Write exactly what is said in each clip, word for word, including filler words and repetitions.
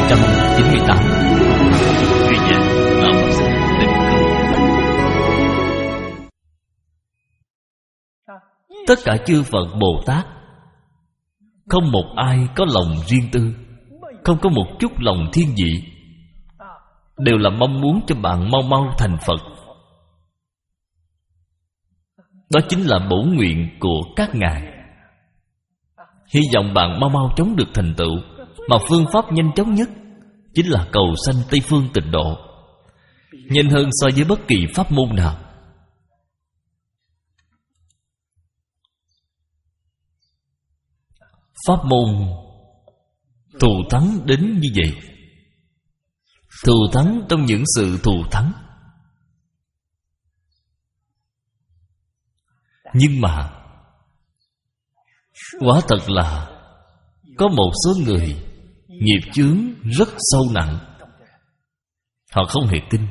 trăm chín mươi tám. Chuyên gia Đạo Pháp Sư Định Cương. Tất cả chư Phật Bồ Tát, không một ai có lòng riêng tư, không có một chút lòng thiên vị, đều là mong muốn cho bạn mau mau thành Phật. Đó chính là bổ nguyện của các ngài. Hy vọng bạn mau mau chóng được thành tựu. Mà phương pháp nhanh chóng nhất chính là cầu sanh Tây Phương Tịnh Độ, nhanh hơn so với bất kỳ pháp môn nào. Pháp môn thù thắng đến như vậy, thù thắng trong những sự thù thắng. Nhưng mà quả thật là có một số người nghiệp chướng rất sâu nặng, họ không hề tin.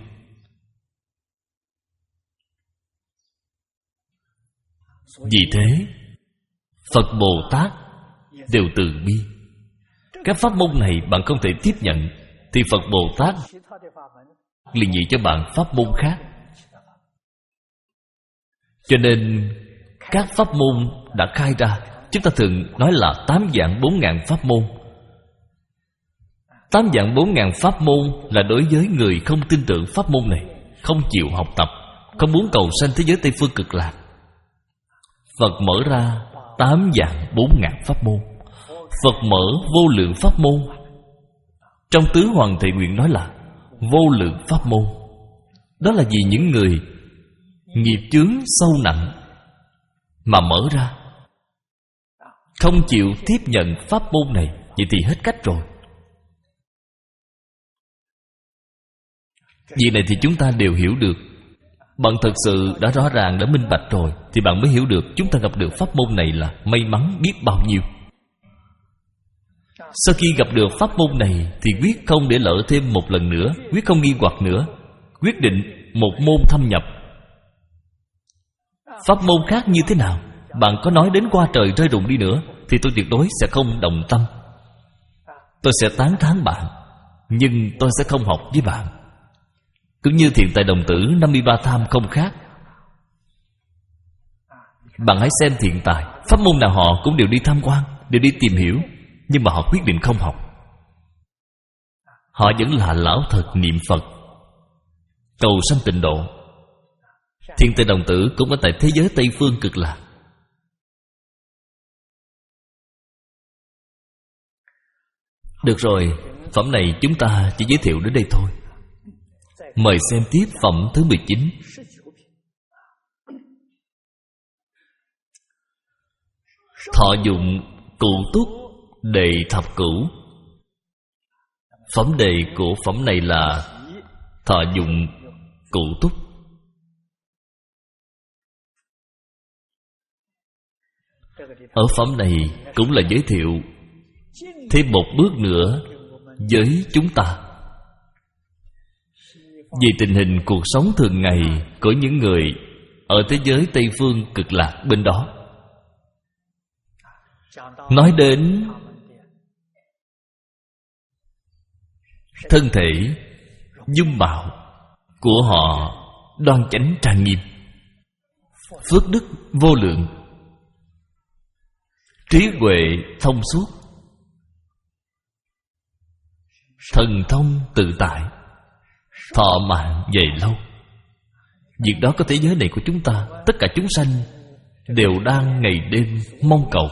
Vì thế Phật Bồ Tát đều từ bi. Các pháp môn này bạn không thể tiếp nhận, thì Phật Bồ Tát liền dạy cho bạn pháp môn khác. Cho nên các pháp môn đã khai ra, chúng ta thường nói là tám vạn bốn ngàn pháp môn. Tám vạn bốn ngàn pháp môn là đối với người không tin tưởng pháp môn này, không chịu học tập, không muốn cầu sanh thế giới Tây Phương Cực Lạc. Phật mở ra tám vạn bốn ngàn pháp môn. Phật mở vô lượng pháp môn. Trong Tứ Hoàng Thệ Nguyện nói là vô lượng pháp môn. Đó là vì những người nghiệp chướng sâu nặng mà mở ra, không chịu tiếp nhận pháp môn này, vậy thì hết cách rồi. Vì này thì chúng ta đều hiểu được. Bạn thật sự đã rõ ràng, đã minh bạch rồi, thì bạn mới hiểu được chúng ta gặp được pháp môn này là may mắn biết bao nhiêu. Sau khi gặp được pháp môn này thì quyết không để lỡ thêm một lần nữa, quyết không nghi hoặc nữa, quyết định một môn thâm nhập. Pháp môn khác như thế nào, bạn có nói đến qua trời rơi rụng đi nữa thì tôi tuyệt đối sẽ không đồng tâm. Tôi sẽ tán thán bạn, nhưng tôi sẽ không học với bạn. Cũng như Thiện Tài Đồng Tử năm mươi ba tham không khác. Bạn hãy xem Thiện Tài, pháp môn nào họ cũng đều đi tham quan, đều đi tìm hiểu, nhưng mà họ quyết định không học. Họ vẫn là lão thật niệm Phật, cầu sanh tịnh độ. Thiện Tài Đồng Tử cũng ở tại thế giới Tây Phương Cực Lạc. Được rồi, phẩm này chúng ta chỉ giới thiệu đến đây thôi. Mời xem tiếp phẩm thứ mười chín. Thọ dụng cụ túc đệ thập cửu. Phẩm đề của phẩm này là thọ dụng cụ túc. Ở phẩm này cũng là giới thiệu thêm một bước nữa với chúng ta về tình hình cuộc sống thường ngày của những người ở thế giới Tây Phương Cực Lạc bên đó. Nói đến thân thể, dung mạo của họ đoan chánh trang nghiêm, phước đức vô lượng, trí huệ thông suốt, thần thông tự tại, thọ mạng dày lâu. Việc đó có thế giới này của chúng ta, tất cả chúng sanh đều đang ngày đêm mong cầu.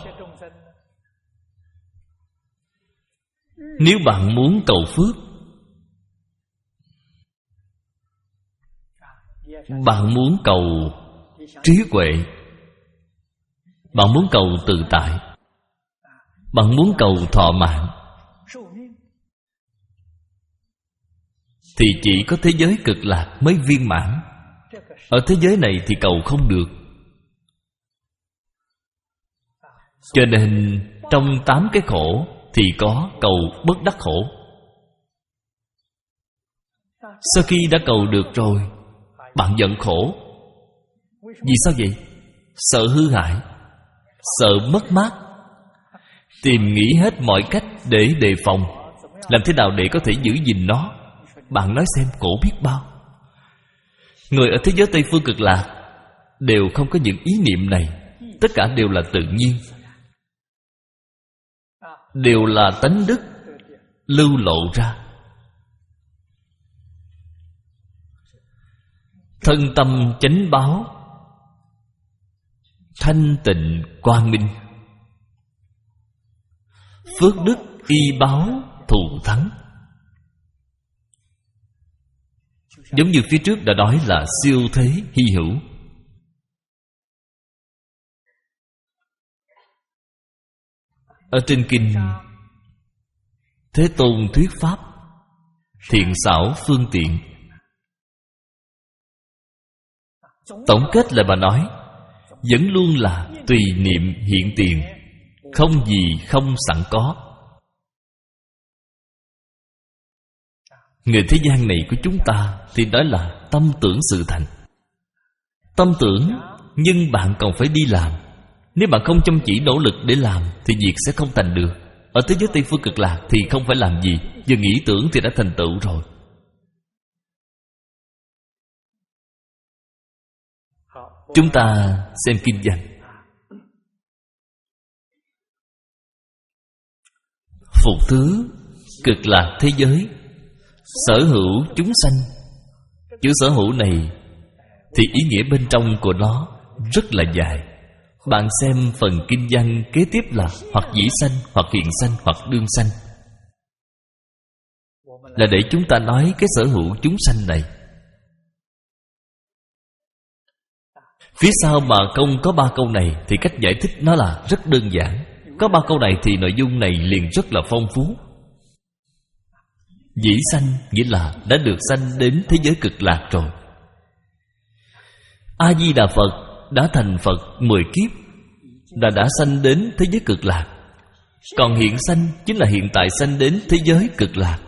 Nếu bạn muốn cầu phước, bạn muốn cầu trí huệ, bạn muốn cầu tự tại, bạn muốn cầu thọ mạng, thì chỉ có thế giới Cực Lạc mới viên mãn. Ở thế giới này thì cầu không được. Cho nên trong tám cái khổ thì có cầu bất đắc khổ. Sau khi đã cầu được rồi, bạn giận khổ. Vì sao vậy? Sợ hư hại, sợ mất mát, tìm nghĩ hết mọi cách để đề phòng, Làm thế nào để có thể giữ gìn nó? Bạn nói xem, khổ biết bao. Người ở thế giới Tây Phương Cực Lạc đều không có những ý niệm này. Tất cả đều là tự nhiên, đều là tánh đức lưu lộ ra. Thân tâm chánh báo, thanh tịnh quang minh, phước đức y báo thù thắng. Giống như phía trước đã nói là siêu thế hy hữu. Ở trên kinh Thế Tôn thuyết pháp thiện xảo phương tiện. Tổng kết lại bà nói, vẫn luôn là tùy niệm hiện tiền, không gì không sẵn có. Người thế gian này của chúng ta thì đó là tâm tưởng sự thành. Tâm tưởng, nhưng bạn còn phải đi làm. Nếu bạn không chăm chỉ nỗ lực để làm thì việc sẽ không thành được. Ở thế giới Tây Phương Cực Lạc thì không phải làm gì, vừa nghĩ tưởng thì đã thành tựu rồi. Chúng ta xem kinh văn. Phục thứ cực lạc thế giới, sở hữu chúng sanh. Chữ sở hữu này thì ý nghĩa bên trong của nó rất là dài. Bạn xem phần kinh văn kế tiếp là hoặc dĩ sanh, hoặc hiện sanh, hoặc đương sanh, là để chúng ta nói cái sở hữu chúng sanh này. Phía sau mà không có ba câu này thì cách giải thích nó là rất đơn giản. Có ba câu này thì nội dung này liền rất là phong phú. Dĩ sanh nghĩa là đã được sanh đến thế giới cực lạc rồi. A-di-đà Phật đã thành Phật mười kiếp, đã đã sanh đến thế giới cực lạc. Còn hiện sanh chính là hiện tại sanh đến thế giới cực lạc.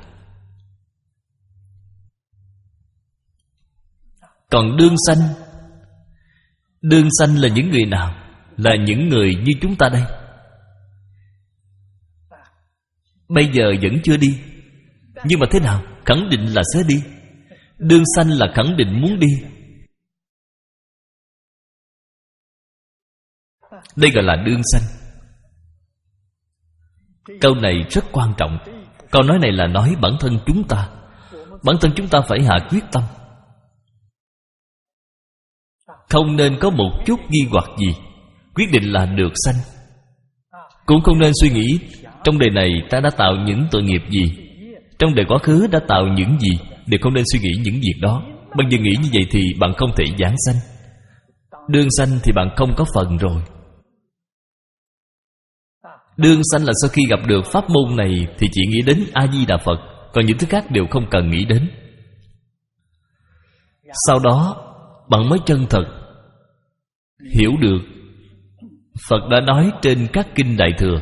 Còn đương sanh, đương sanh là những người nào? Là những người như chúng ta đây. Bây giờ vẫn chưa đi, nhưng mà thế nào? Khẳng định là sẽ đi. Đương sanh là khẳng định muốn đi. Đây gọi là đương sanh. Câu này rất quan trọng. Câu nói này là nói bản thân chúng ta. Bản thân chúng ta phải hạ quyết tâm, không nên có một chút nghi hoặc gì, quyết định là được sanh. Cũng không nên suy nghĩ trong đời này ta đã tạo những tội nghiệp gì, trong đời quá khứ đã tạo những gì. Đều không nên suy nghĩ những việc đó. Bạn vừa nghĩ như vậy thì bạn không thể giảng sanh. Đương sanh thì bạn không có phần rồi. Đương sanh là sau khi gặp được pháp môn này thì chỉ nghĩ đến A-di-đà Phật, còn những thứ khác đều không cần nghĩ đến. Sau đó bạn mới chân thật hiểu được Phật đã nói trên các kinh Đại Thừa.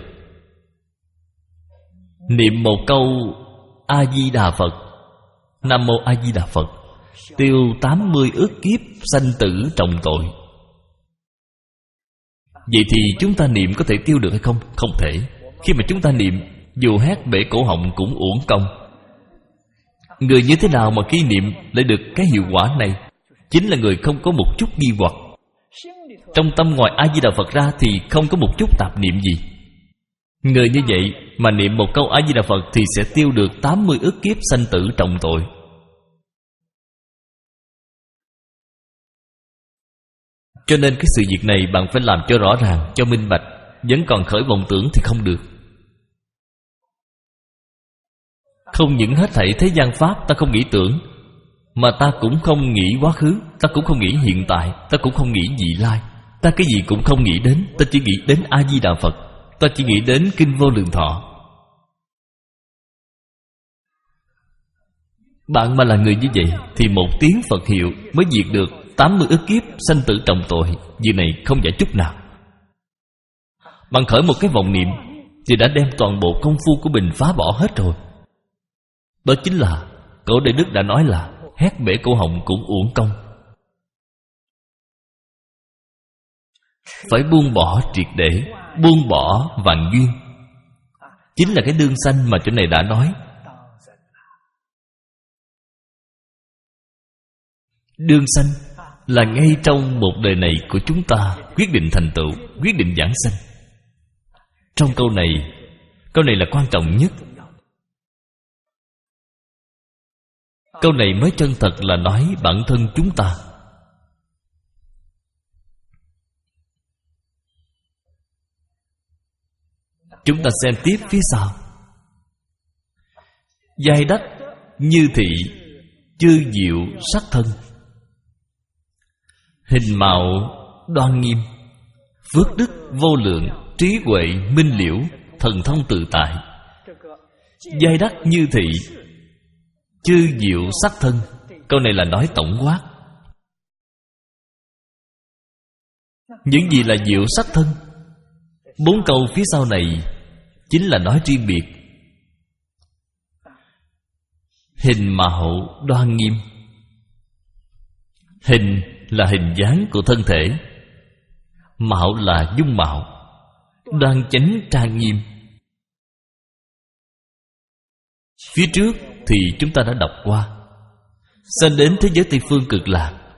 Niệm một câu A-di-đà Phật, Nam Mô A-di-đà Phật, tiêu tám mươi ức kiếp sanh tử trọng tội. Vậy thì chúng ta niệm có thể tiêu được hay không? Không thể. Khi mà chúng ta niệm, dù hét bể cổ họng cũng uổng công. Người như thế nào mà khi niệm lại được cái hiệu quả này? Chính là người không có một chút nghi hoặc. Trong tâm ngoài A-di-đà Phật ra thì không có một chút tạp niệm gì. Người như vậy mà niệm một câu A-di-đà Phật thì sẽ tiêu được tám mươi ức kiếp sanh tử trọng tội. Cho nên cái sự việc này bạn phải làm cho rõ ràng, cho minh bạch. Vẫn còn khởi vọng tưởng thì không được. Không những hết thảy thế gian pháp ta không nghĩ tưởng, mà ta cũng không nghĩ quá khứ, ta cũng không nghĩ hiện tại, ta cũng không nghĩ vị lai. Ta cái gì cũng không nghĩ đến. Ta chỉ nghĩ đến A-di-đà Phật. Ta chỉ nghĩ đến Kinh Vô Lượng Thọ. Bạn mà là người như vậy thì một tiếng Phật hiệu mới diệt được tám mươi ức kiếp sanh tử trọng tội. Việc này không giả chút nào. Bạn khởi một cái vọng niệm thì đã đem toàn bộ công phu của mình phá bỏ hết rồi. Đó chính là Cổ Đại Đức đã nói là hét bể cổ họng cũng uổng công. Phải buông bỏ triệt để, buông bỏ vạn duyên. Chính là cái đương sanh mà chỗ này đã nói. Đương sanh là ngay trong một đời này của chúng ta quyết định thành tựu, quyết định giảng sanh. Trong câu này, câu này là quan trọng nhất. Câu này mới chân thật là nói bản thân chúng ta. Chúng ta xem tiếp phía sau. Giai đắc như thị chư diệu sắc thân, hình mạo đoan nghiêm, phước đức vô lượng, trí huệ minh liễu, thần thông tự tại. Giai đắc như thị chư diệu sắc thân, câu này là nói tổng quát. Những gì là diệu sắc thân? Bốn câu phía sau này chính là nói riêng biệt. Hình mạo đoan nghiêm. Hình là hình dáng của thân thể, mạo là dung mạo, đoan chánh trang nghiêm. Phía trước thì chúng ta đã đọc qua, sanh đến thế giới Tây Phương Cực Lạc.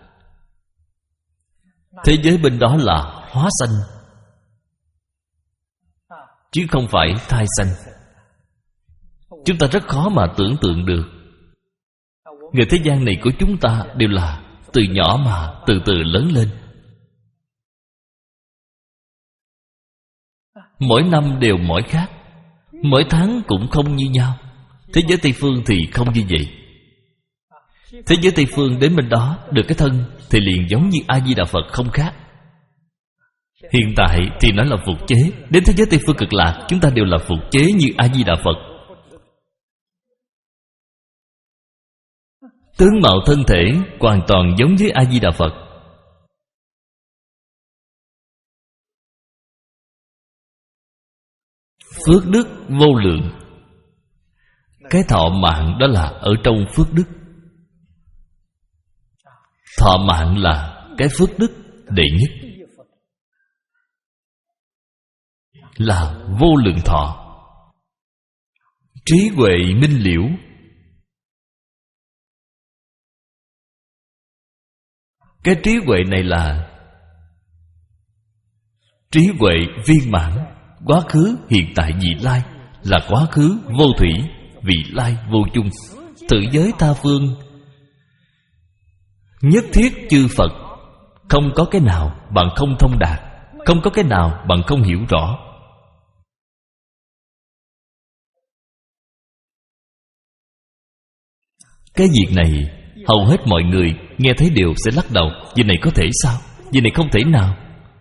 Thế giới bên đó là hóa sanh, chứ không phải thai sanh. Chúng ta rất khó mà tưởng tượng được. Người thế gian này của chúng ta đều là từ nhỏ mà từ từ lớn lên. Mỗi năm đều mỗi khác, mỗi tháng cũng không như nhau. Thế giới Tây Phương thì không như vậy. Thế giới Tây Phương đến bên đó được cái thân thì liền giống như A-di-đà Phật không khác. Hiện tại thì nói là phục chế. Đến thế giới Tây Phương Cực Lạc chúng ta đều là phục chế như A-di-đà Phật. Tướng mạo thân thể hoàn toàn giống với A-di-đà Phật. Phước đức vô lượng. Cái thọ mạng đó là ở trong phước đức. Thọ mạng là cái phước đức đệ nhất, là vô lượng thọ. Trí huệ minh liễu. Cái trí huệ này là trí huệ viên mãn, quá khứ, hiện tại, vị lai. Là quá khứ vô thủy, vị lai vô chung. Tự giới tha phương, nhất thiết chư Phật. Không có cái nào bạn không thông đạt, không có cái nào bạn không hiểu rõ. Cái việc này hầu hết mọi người nghe thấy đều sẽ lắc đầu. Việc này có thể sao? Việc này không thể nào.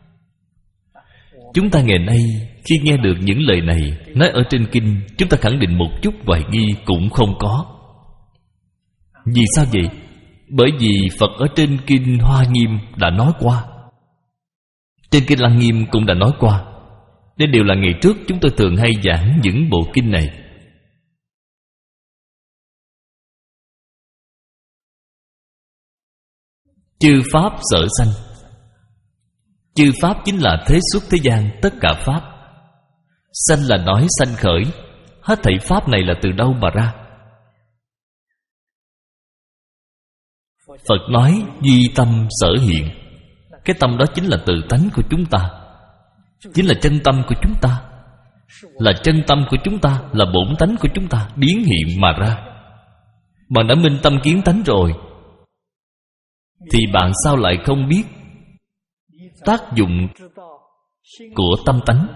Chúng ta ngày nay khi nghe được những lời này nói ở trên kinh, chúng ta khẳng định một chút hoài nghi cũng không có. Vì sao vậy? Bởi vì Phật ở trên kinh Hoa Nghiêm đã nói qua, trên kinh Lăng Nghiêm cũng đã nói qua. Đây đều là ngày trước chúng tôi thường hay giảng những bộ kinh này. Chư pháp sở sanh. Chư pháp chính là thế xuất thế gian tất cả pháp. Sanh là nói sanh khởi. Hết thảy pháp này là từ đâu mà ra? Phật nói duy tâm sở hiện. Cái tâm đó chính là tự tánh của chúng ta, chính là chân tâm của chúng ta. Là chân tâm của chúng ta, là bổn tánh của chúng ta biến hiện mà ra. Bạn đã minh tâm kiến tánh rồi, thì bạn sao lại không biết tác dụng của tâm tánh?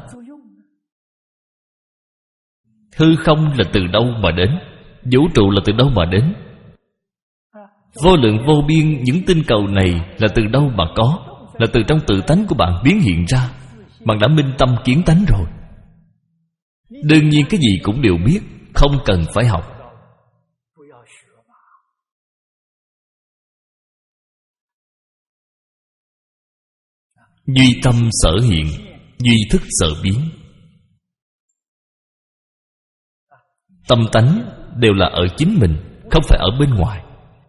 Hư không là từ đâu mà đến? Vũ trụ là từ đâu mà đến? Vô lượng vô biên những tinh cầu này là từ đâu mà có? Là từ trong tự tánh của bạn biến hiện ra. Bạn đã minh tâm kiến tánh rồi. Đương nhiên cái gì cũng đều biết, không cần phải học. Duy tâm sở hiện, duy thức sở biến. Tâm tánh đều là ở chính mình, không phải ở bên ngoài.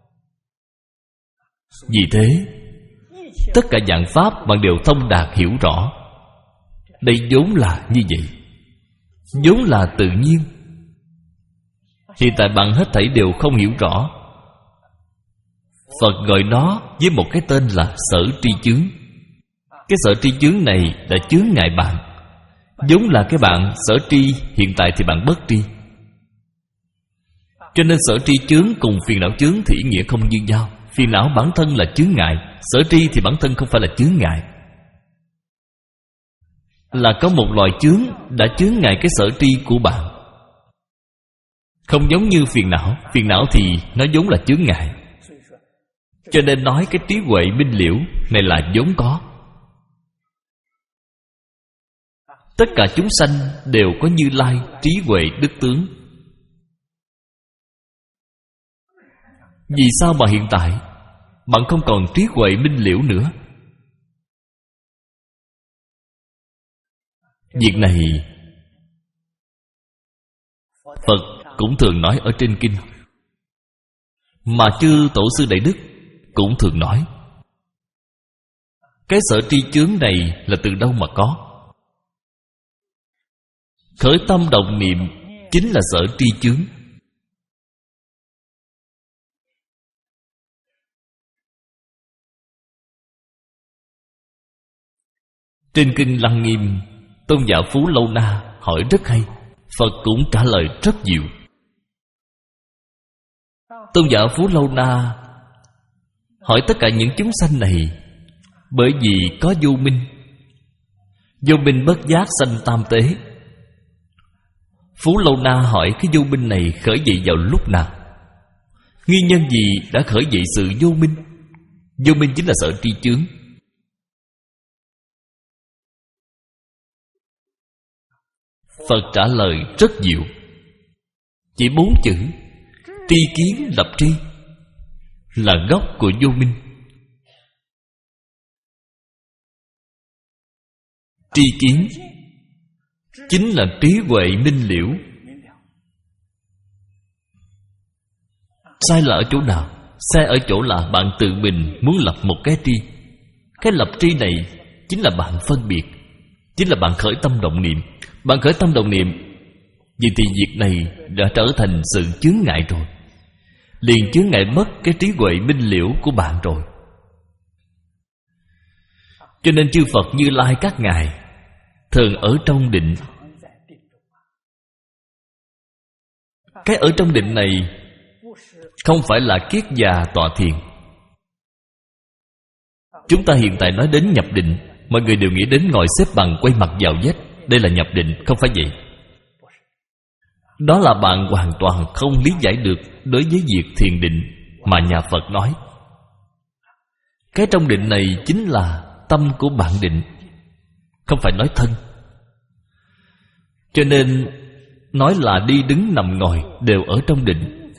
Vì thế tất cả dạng pháp bạn đều thông đạt hiểu rõ. Đây vốn là như vậy, vốn là tự nhiên. Hiện tại bạn hết thảy đều không hiểu rõ. Phật gọi nó với một cái tên là sở tri chướng. Cái sở tri chướng này đã chướng ngại bạn. Giống là cái bạn sở tri, hiện tại thì bạn bất tri. Cho nên sở tri chướng cùng phiền não chướng thì ý nghĩa không như nhau. Phiền não bản thân là chướng ngại, sở tri thì bản thân không phải là chướng ngại. Là có một loại chướng đã chướng ngại cái sở tri của bạn. Không giống như phiền não. Phiền não thì nó vốn là chướng ngại. Cho nên nói cái trí huệ minh liễu này là vốn có. Tất cả chúng sanh đều có Như Lai trí huệ đức tướng. Vì sao mà hiện tại bạn không còn trí huệ minh liễu nữa? Việc này Phật cũng thường nói ở trên kinh, mà chư tổ sư Đại Đức cũng thường nói. Cái sở tri chướng này là từ đâu mà có? Khởi tâm động niệm chính là sở tri chướng. Trên kinh Lăng Nghiêm, Tôn giả Phú Lâu Na hỏi rất hay, Phật cũng trả lời rất nhiều. Tôn giả Phú Lâu Na hỏi tất cả những chúng sanh này bởi vì có vô minh. Vô minh bất giác sanh tam tế. Phú Lâu Na hỏi cái vô minh này khởi dậy vào lúc nào? Nguyên nhân gì đã khởi dậy sự vô minh? Vô minh chính là sở tri chướng. Phật trả lời rất nhiều, chỉ bốn chữ: tri kiến lập tri là gốc của vô minh. Tri kiến chính là trí huệ minh liễu. Sai là ở chỗ nào? Sai ở chỗ là bạn tự mình muốn lập một cái tri. Cái lập tri này chính là bạn phân biệt, chính là bạn khởi tâm động niệm. Bạn khởi tâm động niệm, vì thì việc này đã trở thành sự chướng ngại rồi, liền chướng ngại mất cái trí huệ minh liễu của bạn rồi. Cho nên chư Phật Như Lai các ngài thường ở trong định. Cái ở trong định này không phải là kiết già tọa thiền. Chúng ta hiện tại nói đến nhập định, mọi người đều nghĩ đến ngồi xếp bằng quay mặt vào vách. Đây là nhập định, không phải vậy. Đó là bạn hoàn toàn không lý giải được đối với việc thiền định mà nhà Phật nói. Cái trong định này chính là tâm của bạn định, không phải nói thân. Cho nên nói là đi đứng nằm ngồi đều ở trong định.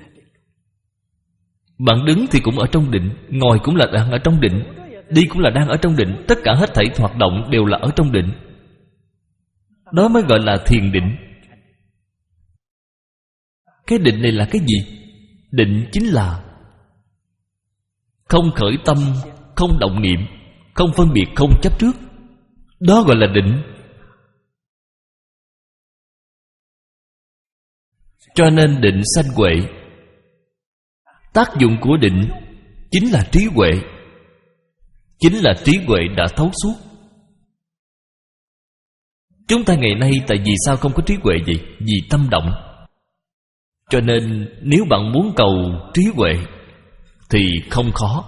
Bạn đứng thì cũng ở trong định, ngồi cũng là đang ở trong định, đi cũng là đang ở trong định. Tất cả hết thảy hoạt động đều là ở trong định. Đó mới gọi là thiền định. Cái định này là cái gì? Định chính là không khởi tâm, không động niệm, không phân biệt, không chấp trước. Đó gọi là định. Cho nên định sanh huệ. Tác dụng của định chính là trí huệ. Chính là trí huệ đã thấu suốt. Chúng ta ngày nay tại vì sao không có trí huệ vậy? Vì tâm động. Cho nên nếu bạn muốn cầu trí huệ thì không khó.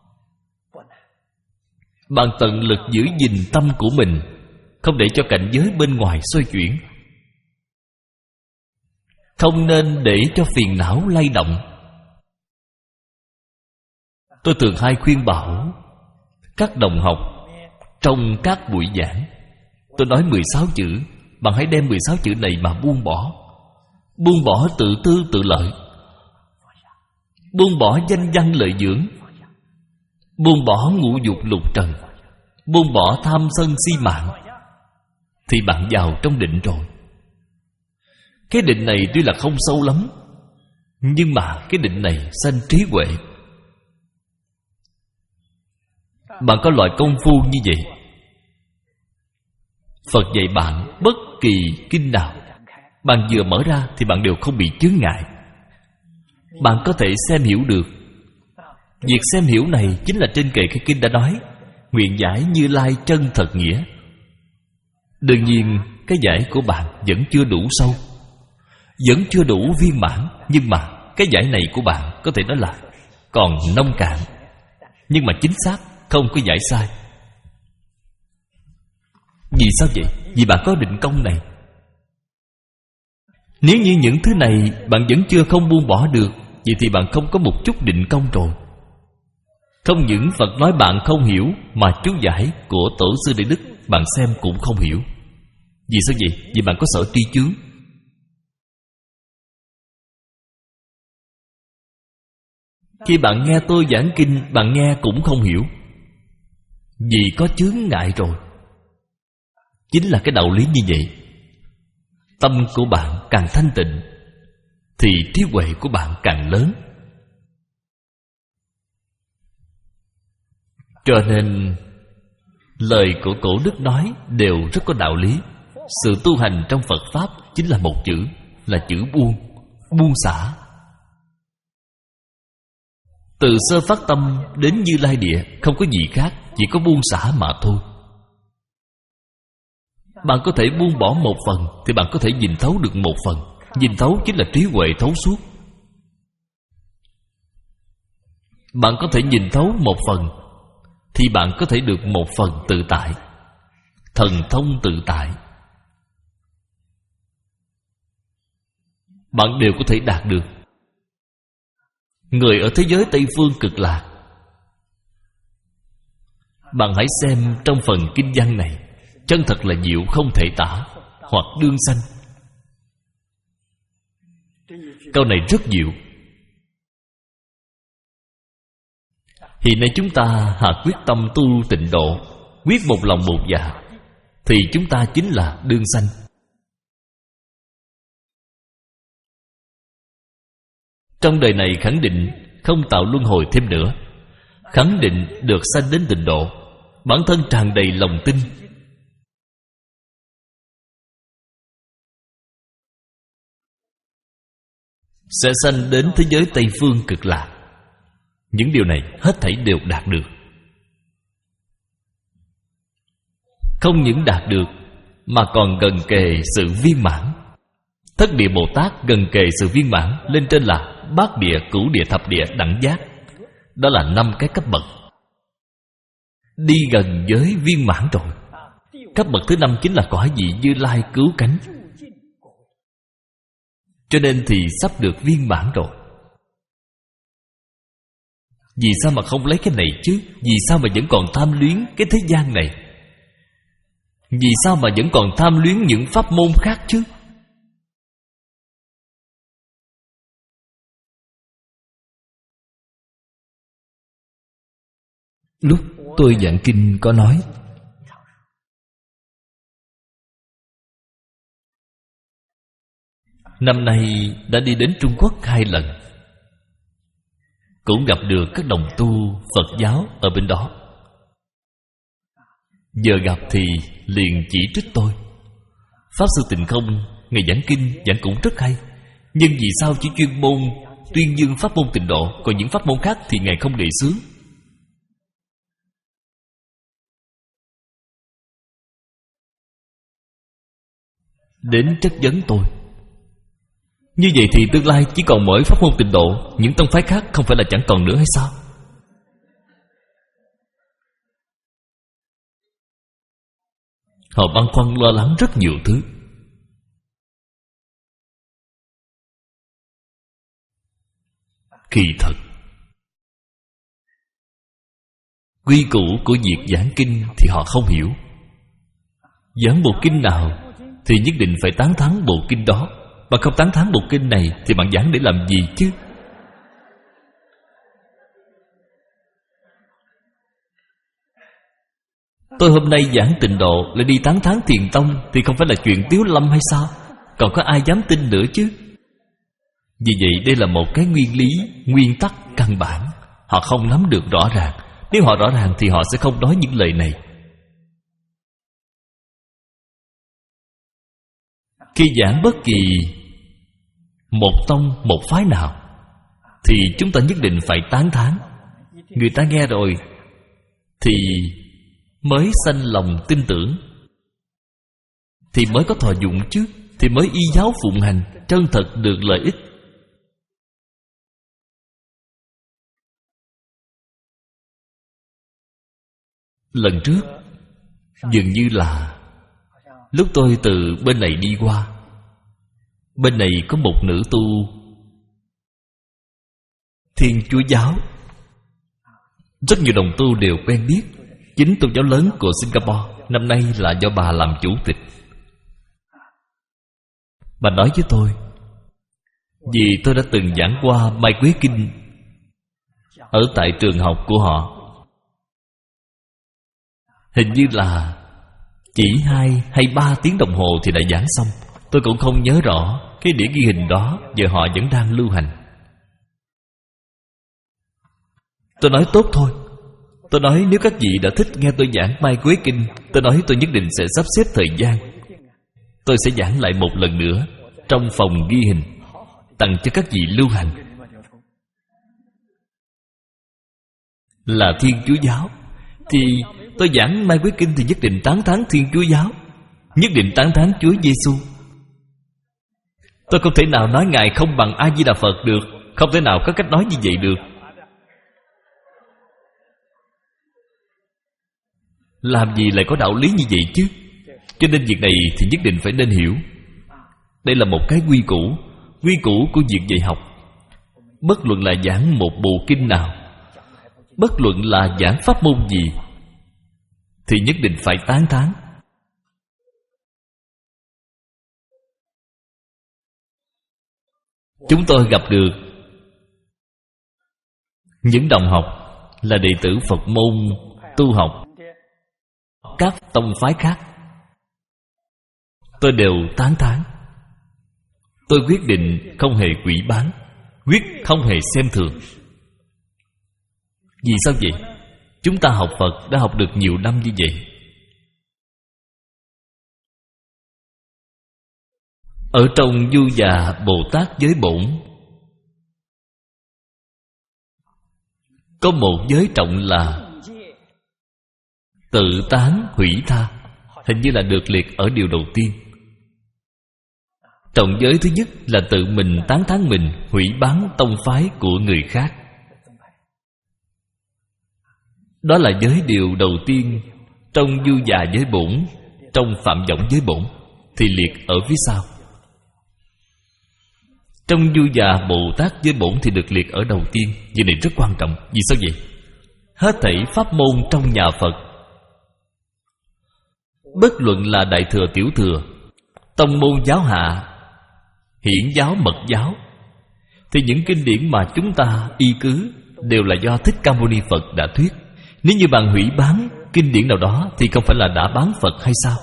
Bạn tận lực giữ gìn tâm của mình, không để cho cảnh giới bên ngoài xoay chuyển. Không nên để cho phiền não lay động. Tôi thường hay khuyên bảo các đồng học trong các buổi giảng. Tôi nói mười sáu chữ, bạn hãy đem mười sáu chữ này mà buông bỏ. Buông bỏ tự tư tự lợi, buông bỏ danh văn lợi dưỡng, buông bỏ ngũ dục lục trần, buông bỏ tham sân si mạng, thì bạn vào trong định rồi. Cái định này tuy là không sâu lắm, nhưng mà cái định này sanh trí huệ. Bạn có loại công phu như vậy, Phật dạy bạn bất kỳ kinh nào, bạn vừa mở ra thì bạn đều không bị chướng ngại. Bạn có thể xem hiểu được. Việc xem hiểu này chính là trên kệ cái kinh đã nói: nguyện giải Như Lai chân thật nghĩa. Đương nhiên cái giải của bạn vẫn chưa đủ sâu, vẫn chưa đủ viên mãn. Nhưng mà cái giải này của bạn có thể nói là còn nông cạn, nhưng mà chính xác, không có giải sai. Vì sao vậy? Vì bạn có định công này. Nếu như những thứ này bạn vẫn chưa không buông bỏ được, vậy thì bạn không có một chút định công rồi. Không những Phật nói bạn không hiểu, mà chú giải của Tổ sư Đại Đức bạn xem cũng không hiểu. Vì sao vậy? Vì bạn có sở tri chướng. Khi bạn nghe tôi giảng kinh, bạn nghe cũng không hiểu, vì có chướng ngại rồi. Chính là cái đạo lý như vậy. Tâm của bạn càng thanh tịnh thì trí huệ của bạn càng lớn. Cho nên lời của cổ đức nói đều rất có đạo lý. Sự tu hành trong Phật Pháp chính là một chữ, là chữ buông. Buông xả. Từ sơ phát tâm đến Như Lai địa không có gì khác, chỉ có buông xả mà thôi. Bạn có thể buông bỏ một phần thì bạn có thể nhìn thấu được một phần. Nhìn thấu chính là trí huệ thấu suốt. Bạn có thể nhìn thấu một phần thì bạn có thể được một phần tự tại, thần thông tự tại. Bạn đều có thể đạt được. Người ở thế giới Tây Phương Cực Lạc, bạn hãy xem trong phần kinh văn này, chân thật là diệu không thể tả, hoặc đương sanh. Câu này rất diệu. Hiện nay chúng ta hạ quyết tâm tu tịnh độ, quyết một lòng một dạ, thì chúng ta chính là đương sanh. Trong đời này khẳng định không tạo luân hồi thêm nữa, khẳng định được sanh đến tịnh độ. Bản thân tràn đầy lòng tin. Sẽ sanh đến thế giới Tây Phương Cực Lạc. Những điều này hết thảy đều đạt được. Không những đạt được mà còn gần kề sự viên mãn. Thất địa Bồ Tát gần kề sự viên mãn, lên trên là bát địa, cửu địa, thập địa, đẳng giác. Đó là năm cái cấp bậc. Đi gần với viên mãn rồi. Cấp bậc thứ năm chính là cõi vị Như Lai cứu cánh. Cho nên thì sắp được viên mãn rồi. Vì sao mà không lấy cái này chứ? Vì sao mà vẫn còn tham luyến cái thế gian này? Vì sao mà vẫn còn tham luyến những pháp môn khác chứ? Lúc tôi giảng kinh có nói, năm nay đã đi đến Trung Quốc hai lần, cũng gặp được các đồng tu Phật giáo ở bên đó. Giờ gặp thì liền chỉ trích tôi: Pháp Sư Tịnh Không, Ngài giảng kinh giảng cũng rất hay, nhưng vì sao chỉ chuyên môn tuyên dương pháp môn tịnh độ, còn những pháp môn khác thì Ngài không đề xướng? Đến chất vấn tôi. Như vậy thì tương lai chỉ còn mỗi pháp môn tịnh độ, những tông phái khác không phải là chẳng còn nữa hay sao? Họ băn khoăn lo lắng rất nhiều thứ. Kỳ thật, quy củ của việc giảng kinh thì họ không hiểu. Giảng bộ kinh nào thì nhất định phải tán thán bộ kinh đó. Mà không tán thán bộ kinh này thì bạn giảng để làm gì chứ? Tôi hôm nay giảng tịnh độ lại đi tán thán Thiền Tông thì không phải là chuyện tiếu lâm hay sao? Còn có ai dám tin nữa chứ? Vì vậy đây là một cái nguyên lý, nguyên tắc căn bản. Họ không nắm được rõ ràng. Nếu họ rõ ràng thì họ sẽ không nói những lời này. Khi giảng bất kỳ một tông, một phái nào thì chúng ta nhất định phải tán thán. người ta nghe rồi thì mới sanh lòng tin tưởng, thì mới có thọ dụng chứ, thì mới y giáo phụng hành, chân thật được lợi ích. Lần trước dường như là lúc tôi từ bên này đi qua, bên này có một nữ tu Thiên Chúa giáo. Rất nhiều đồng tu đều quen biết. Chính tôn giáo lớn của Singapore năm nay là do bà làm chủ tịch. Bà nói với tôi, vì tôi đã từng giảng qua Mai Quế Kinh ở tại trường học của họ. Hình như là chỉ hai hay ba tiếng đồng hồ thì đã giảng xong. Tôi cũng không nhớ rõ cái đĩa ghi hình đó giờ họ vẫn đang lưu hành. Tôi nói tốt thôi. Tôi nói nếu các vị đã thích nghe tôi giảng Mai Quế Kinh, tôi nói tôi nhất định sẽ sắp xếp thời gian. Tôi sẽ giảng lại một lần nữa trong phòng ghi hình, tặng cho các vị lưu hành. Là Thiên Chúa giáo thì tôi giảng Mai Quế Kinh thì nhất định tán thán Thiên Chúa giáo, nhất định tán thán Chúa Giêsu. Tôi không thể nào nói Ngài không bằng A Di Đà Phật được. Không thể nào có cách nói như vậy được. Làm gì lại có đạo lý như vậy chứ? Cho nên việc này thì nhất định phải nên hiểu. Đây là một cái quy củ, quy củ của việc dạy học. Bất luận là giảng một bộ kinh nào, bất luận là giảng pháp môn gì, thì nhất định phải tán thán. Chúng tôi gặp được những đồng học là đệ tử Phật môn tu học các tông phái khác, tôi đều tán thán. Tôi quyết định không hề quỷ bán, quyết không hề xem thường. Vì sao vậy? Chúng ta học Phật đã học được nhiều năm như vậy. Ở trong Du Già Bồ Tát Giới Bổn có một giới trọng là tự tán hủy tha. Hình như là được liệt ở điều đầu tiên. Trọng giới thứ nhất là tự mình tán thán mình, hủy bán tông phái của người khác. Đó là giới điều đầu tiên trong Du Già Giới Bổn. Trong Phạm Võng Giới Bổn thì liệt ở phía sau. Trong Du Già Bồ Tát Giới Bổn thì được liệt ở đầu tiên. Việc này rất quan trọng. Vì sao vậy? Hết thảy pháp môn trong nhà Phật, bất luận là Đại Thừa Tiểu Thừa, tông môn giáo hạ, hiển giáo mật giáo, thì những kinh điển mà chúng ta y cứ đều là do Thích Ca Mâu Ni Phật đã thuyết. Nếu như bạn hủy bán kinh điển nào đó thì không phải là đã bán Phật hay sao?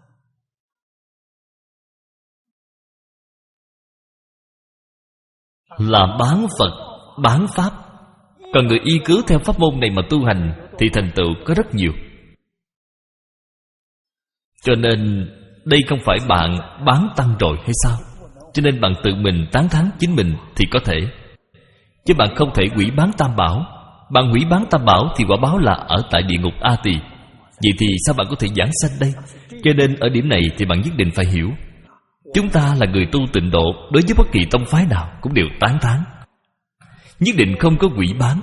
Là bán Phật, bán Pháp. Còn người y cứ theo pháp môn này mà tu hành thì thành tựu có rất nhiều. Cho nên đây không phải bạn bán tăng rồi hay sao? Cho nên bạn tự mình tán thán chính mình thì có thể. Chứ bạn không thể hủy bán Tam Bảo. Bạn hủy bán Tam Bảo thì quả báo là ở tại địa ngục A Tỳ. Vậy thì sao bạn có thể giảng sanh đây? Cho nên ở điểm này thì bạn nhất định phải hiểu. Chúng ta là người tu tịnh độ, đối với bất kỳ tông phái nào cũng đều tán thán, nhất định không có hủy bán.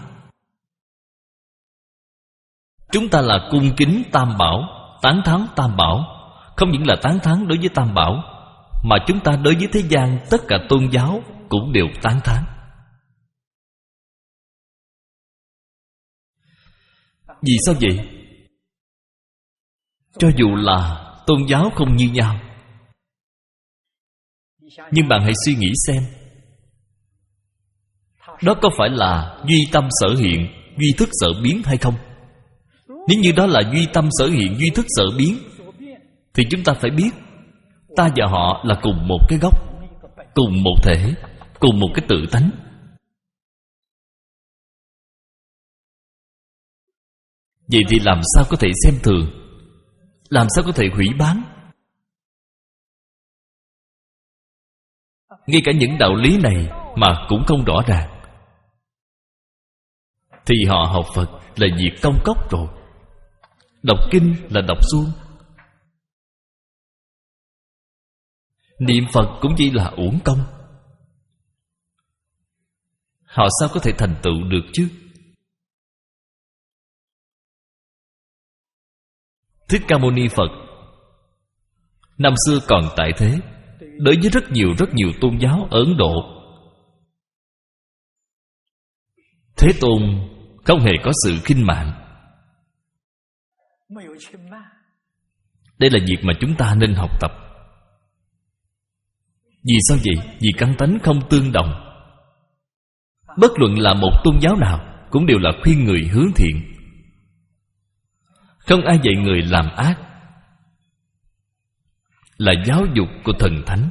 Chúng ta là cung kính Tam Bảo, tán thán Tam Bảo. Không những là tán thán đối với Tam Bảo, mà chúng ta đối với thế gian tất cả tôn giáo cũng đều tán thán. Vì sao vậy? Cho dù là tôn giáo không như nhau, nhưng bạn hãy suy nghĩ xem, đó có phải là duy tâm sở hiện, duy thức sở biến hay không? Nếu như đó là duy tâm sở hiện, duy thức sở biến, thì chúng ta phải biết ta và họ là cùng một cái gốc, cùng một thể, cùng một cái tự tánh. Vậy thì làm sao có thể xem thường, làm sao có thể hủy bán? Ngay cả những đạo lý này mà cũng không rõ ràng. thì họ học Phật là việc công cốc rồi. Đọc kinh là đọc suông. Niệm Phật cũng chỉ là uổng công. Họ sao có thể thành tựu được chứ? Thích Ca Mâu Ni Phật năm xưa còn tại thế, đối với rất nhiều rất nhiều tôn giáo ở Ấn Độ, Thế Tôn không hề có sự khinh mạn. Đây là việc mà chúng ta nên học tập. Vì sao vậy? Vì căn tánh không tương đồng. Bất luận là một tôn giáo nào cũng đều là khuyên người hướng thiện, không ai dạy người làm ác, là giáo dục của thần thánh.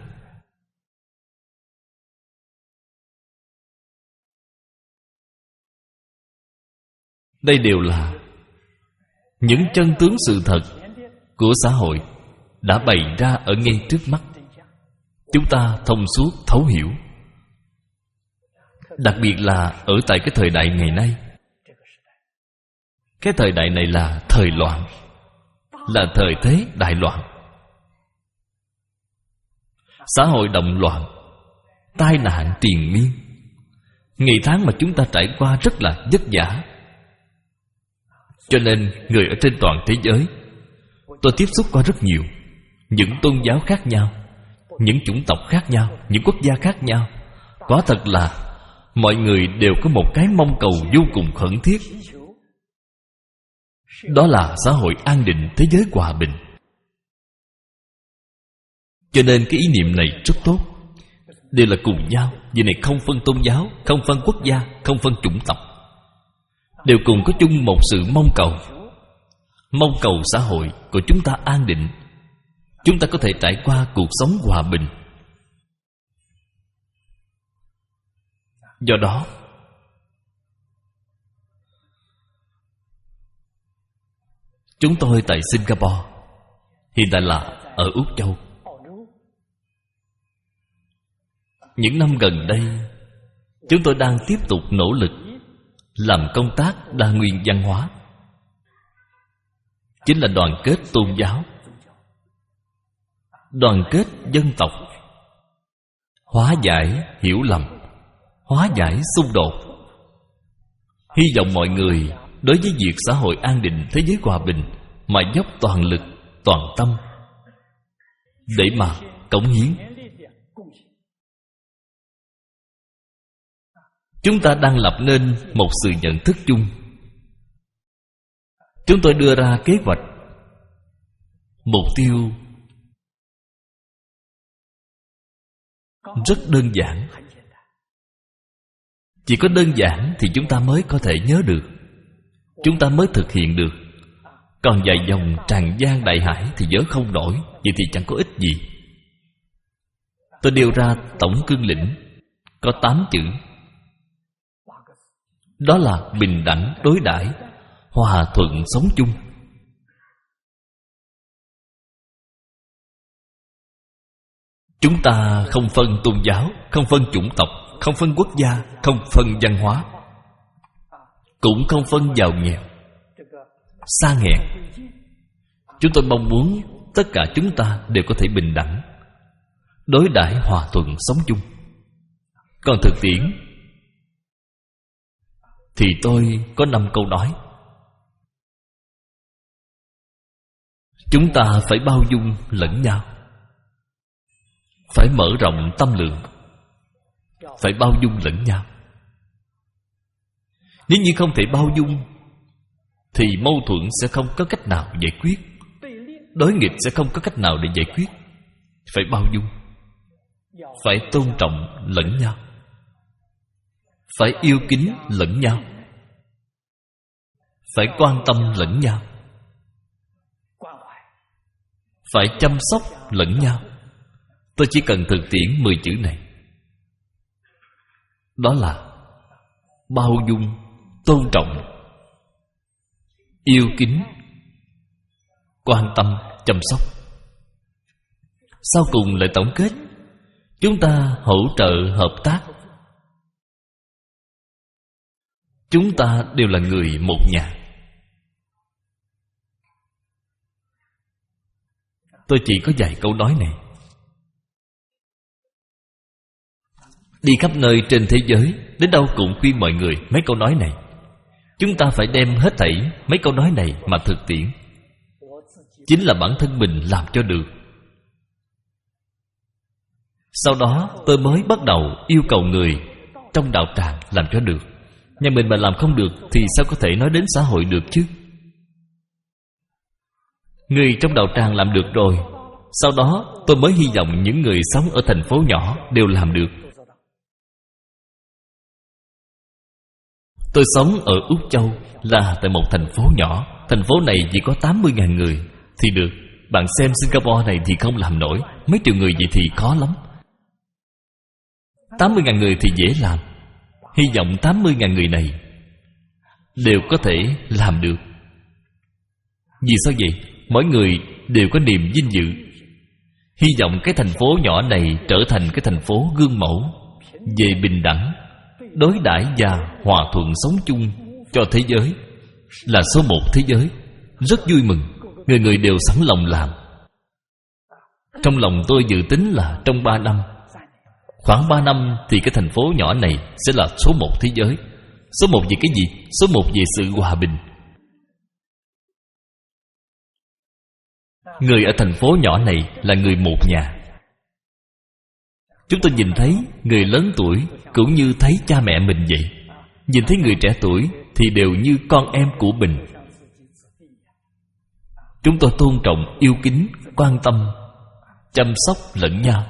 Đây đều là những chân tướng sự thật của xã hội đã bày ra ở ngay trước mắt. Chúng ta thông suốt thấu hiểu. Đặc biệt là ở tại cái thời đại ngày nay. Cái thời đại này là thời loạn, là thời thế đại loạn. Xã hội động loạn, tai nạn triền miên. Ngày tháng mà chúng ta trải qua rất là vất vả. Cho nên người ở trên toàn thế giới, tôi tiếp xúc qua rất nhiều, những tôn giáo khác nhau, những chủng tộc khác nhau, những quốc gia khác nhau. Quả thật là mọi người đều có một cái mong cầu vô cùng khẩn thiết. Đó là xã hội an định, thế giới hòa bình. Cho nên cái ý niệm này rất tốt. Đều là cùng nhau. Vì này không phân tôn giáo, không phân quốc gia, không phân chủng tộc, đều cùng có chung một sự mong cầu. Mong cầu xã hội của chúng ta an định, chúng ta có thể trải qua cuộc sống hòa bình. Do đó chúng tôi tại Singapore, hiện tại là ở Úc Châu, những năm gần đây chúng tôi đang tiếp tục nỗ lực làm công tác đa nguyên văn hóa, chính là đoàn kết tôn giáo, đoàn kết dân tộc, hóa giải hiểu lầm, hóa giải xung đột. Hy vọng mọi người đối với việc xã hội an định, thế giới hòa bình mà dốc toàn lực, toàn tâm để mà cống hiến. Chúng ta đang lập nên một sự nhận thức chung. Chúng tôi đưa ra kế hoạch, mục tiêu rất đơn giản. Chỉ có đơn giản thì chúng ta mới có thể nhớ được, chúng ta mới thực hiện được. Còn dài dòng tràn gian đại hải thì nhớ không nổi, vậy thì chẳng có ích gì. Tôi nêu ra tổng cương lĩnh có tám chữ. Đó là bình đẳng đối đãi, hòa thuận sống chung. Chúng ta không phân tôn giáo, không phân chủng tộc, không phân quốc gia, không phân văn hóa, cũng không phân giàu nghèo, xa nghèo. Chúng tôi mong muốn tất cả chúng ta đều có thể bình đẳng, đối đãi hòa thuận sống chung. Còn thực tiễn thì tôi có năm câu nói. Chúng ta phải bao dung lẫn nhau, phải mở rộng tâm lượng, phải bao dung lẫn nhau. Nếu như không thể bao dung thì mâu thuẫn sẽ không có cách nào giải quyết, đối nghịch sẽ không có cách nào để giải quyết. Phải bao dung, phải tôn trọng lẫn nhau, phải yêu kính lẫn nhau, phải quan tâm lẫn nhau, phải chăm sóc lẫn nhau. Tôi chỉ cần thực tiễn mười chữ này. Đó là bao dung, tôn trọng, yêu kính, quan tâm, chăm sóc. Sau cùng lại tổng kết, chúng ta hỗ trợ hợp tác. Chúng ta đều là người một nhà. Tôi chỉ có vài câu nói này. Đi khắp nơi trên thế giới, đến đâu cũng khuyên mọi người mấy câu nói này. Chúng ta phải đem hết thảy mấy câu nói này mà thực tiễn. Chính là bản thân mình làm cho được. Sau đó tôi mới bắt đầu yêu cầu người trong đạo tràng làm cho được. Nhà mình mà làm không được thì sao có thể nói đến xã hội được chứ? Người trong đạo tràng làm được rồi, sau đó tôi mới hy vọng những người sống ở thành phố nhỏ đều làm được. Tôi sống ở Úc Châu là tại một thành phố nhỏ. Thành phố này chỉ có tám mươi nghìn người thì được. Bạn xem Singapore này thì không làm nổi. Mấy triệu người vậy thì khó lắm. Tám mươi nghìn người thì dễ làm. Hy vọng tám mươi nghìn người này đều có thể làm được. Vì sao vậy? Mỗi người đều có niềm vinh dự. Hy vọng cái thành phố nhỏ này trở thành cái thành phố gương mẫu về bình đẳng, đối đãi và hòa thuận sống chung cho thế giới, là số một thế giới. Rất vui mừng. Người người đều sẵn lòng làm. Trong lòng tôi dự tính là trong ba năm, khoảng ba năm thì cái thành phố nhỏ này sẽ là số một thế giới. Số một về cái gì? Số một về sự hòa bình. Người ở thành phố nhỏ này là người một nhà. Chúng tôi nhìn thấy người lớn tuổi cũng như thấy cha mẹ mình vậy. Nhìn thấy người trẻ tuổi thì đều như con em của mình. Chúng tôi tôn trọng, yêu kính, quan tâm, chăm sóc lẫn nhau.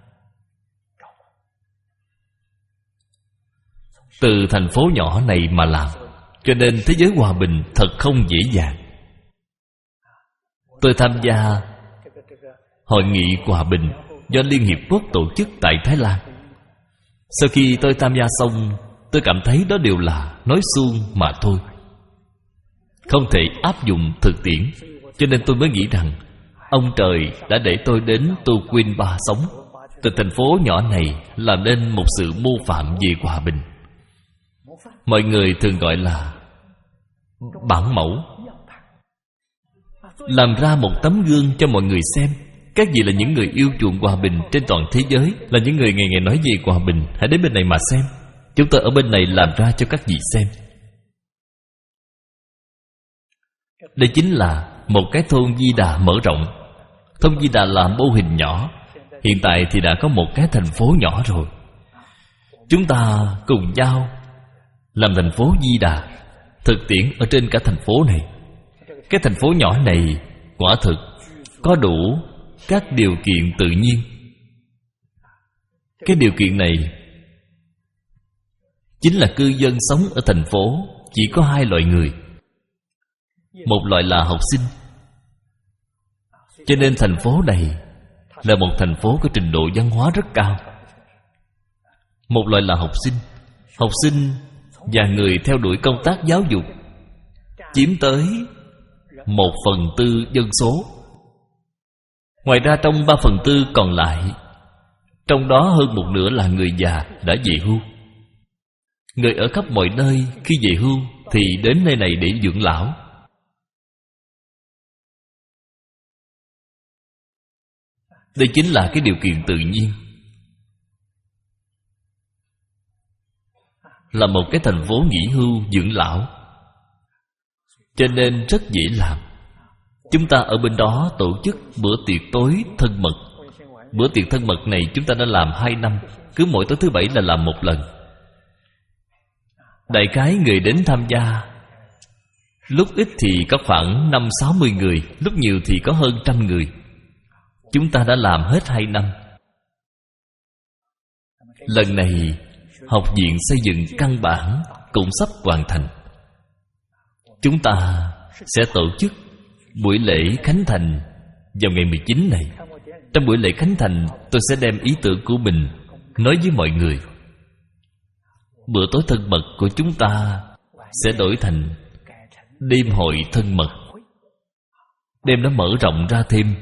Từ thành phố nhỏ này mà làm, cho nên thế giới hòa bình thật không dễ dàng. Tôi tham gia Hội nghị Hòa bình do Liên Hiệp Quốc tổ chức tại Thái Lan. Sau khi tôi tham gia xong, tôi cảm thấy đó đều là nói suông mà thôi, không thể áp dụng thực tiễn. Cho nên tôi mới nghĩ rằng ông trời đã để tôi đến Tu Quyên Ba sống, từ thành phố nhỏ này làm nên một sự mô phạm về hòa bình. Mọi người thường gọi là bản mẫu, làm ra một tấm gương cho mọi người xem. Các vị là những người yêu chuộng hòa bình trên toàn thế giới, là những người ngày ngày nói về hòa bình. Hãy đến bên này mà xem. Chúng tôi ở bên này làm ra cho các vị xem. Đây chính là một cái thôn Di Đà mở rộng. Thôn Di Đà là mô hình nhỏ. Hiện tại thì đã có một cái thành phố nhỏ rồi. Chúng ta cùng nhau làm thành phố Di Đà, thực tiễn ở trên cả thành phố này. Cái thành phố nhỏ này quả thực có đủ các điều kiện tự nhiên. Cái điều kiện này chính là cư dân sống ở thành phố chỉ có hai loại người. Một loại là học sinh. Cho nên thành phố này là một thành phố có trình độ văn hóa rất cao. Một loại là học sinh. Học sinh và người theo đuổi công tác giáo dục chiếm tới một phần tư dân số. Ngoài ra trong ba phần tư còn lại, trong đó hơn một nửa là người già đã về hưu. Người ở khắp mọi nơi khi về hưu thì đến nơi này để dưỡng lão. Đây chính là cái điều kiện tự nhiên. Là một cái thành phố nghỉ hưu dưỡng lão, cho nên rất dễ làm. Chúng ta ở bên đó tổ chức bữa tiệc tối thân mật. Bữa tiệc thân mật này chúng ta đã làm hai năm. Cứ mỗi tối thứ bảy là làm một lần. Đại khái người đến tham gia, lúc ít thì có khoảng năm sáu mươi người, lúc nhiều thì có hơn trăm người. Chúng ta đã làm hết hai năm. Lần này học viện xây dựng căn bản cũng sắp hoàn thành. Chúng ta sẽ tổ chức buổi lễ khánh thành vào ngày mười chín này. Trong buổi lễ khánh thành, tôi sẽ đem ý tưởng của mình nói với mọi người. Bữa tối thân mật của chúng ta sẽ đổi thành đêm hội thân mật. Đêm nó mở rộng ra thêm.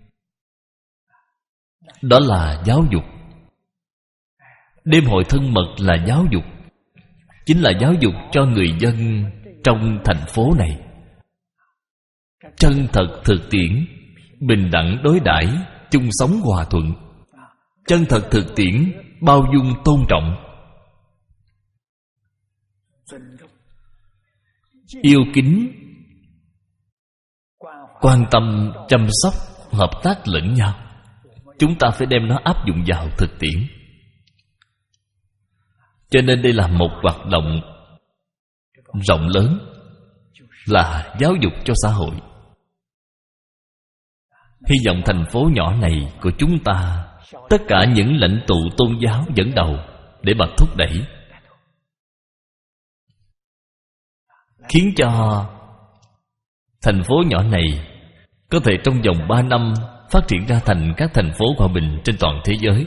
Đó là giáo dục. Đêm hội thân mật là giáo dục. chính là giáo dục cho người dân trong thành phố này chân thật thực tiễn, bình đẳng đối đãi, chung sống hòa thuận. Chân thật thực tiễn, bao dung tôn trọng, yêu kính, quan tâm, chăm sóc, hợp tác lẫn nhau. Chúng ta phải đem nó áp dụng vào thực tiễn. Cho nên đây là một hoạt động rộng lớn, là giáo dục cho xã hội. Hy vọng thành phố nhỏ này của chúng ta, tất cả những lãnh tụ tôn giáo dẫn đầu để mà thúc đẩy, khiến cho thành phố nhỏ này có thể trong vòng ba năm phát triển ra thành các thành phố hòa bình trên toàn thế giới.